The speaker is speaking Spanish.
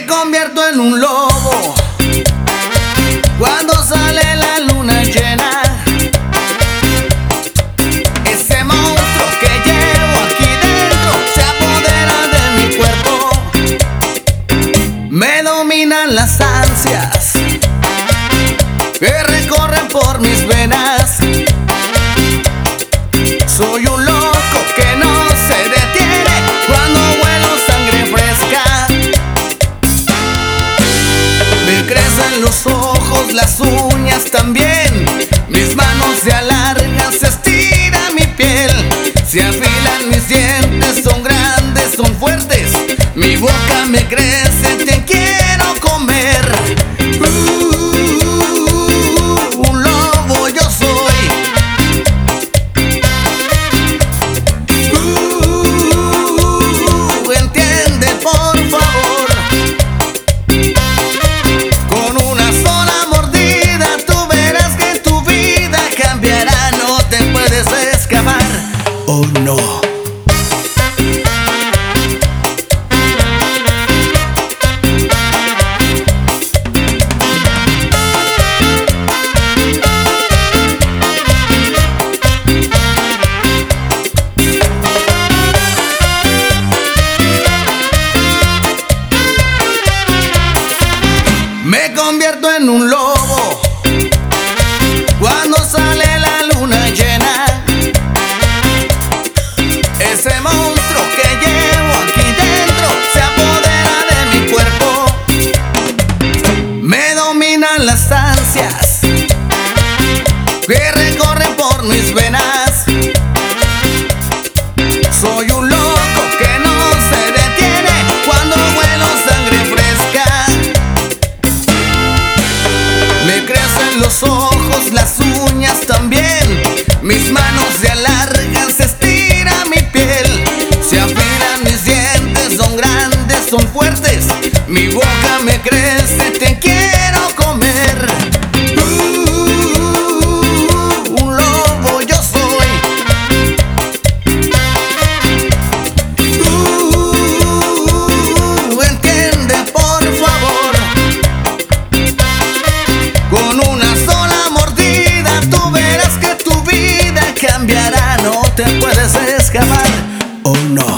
Me convierto en un lobo cuando sale la luna llena. Ese monstruo que llevo aquí dentro se apodera de mi cuerpo. Me dominan las ansias que recorren por mis venas. Soy un loco que no se detiene cuando huelo sangre fresca. Me crecen los ojos, las uñas también. Mis manos se alargan, se estira mi piel. Se afilan mis dientes, son grandes, son fuertes. Mi boca me crece, te quiero comer. Un lobo yo soy. Entiende por favor. Con una sola mordida tú verás que tu vida cambiará. No te puedes escapar. Oh no. Me convierto en un lobo cuando sale la luna llena. Ese monstruo que llevo aquí dentro se apodera de mi cuerpo. Me dominan las ansias que recorren por mis venas. Soy un loco que no se detiene cuando huelo sangre fresca. Me crecen los ojos, las uñas también. Mis manos se alargan, se estira mi piel. Se afilan mis dientes, son grandes, son fuertes. Mi boca me crece, te quiero comer. Un lobo yo soy. Entiende por favor. Con una sola mordida tú verás que tu vida cambiará. No te puedes escapar. Oh no.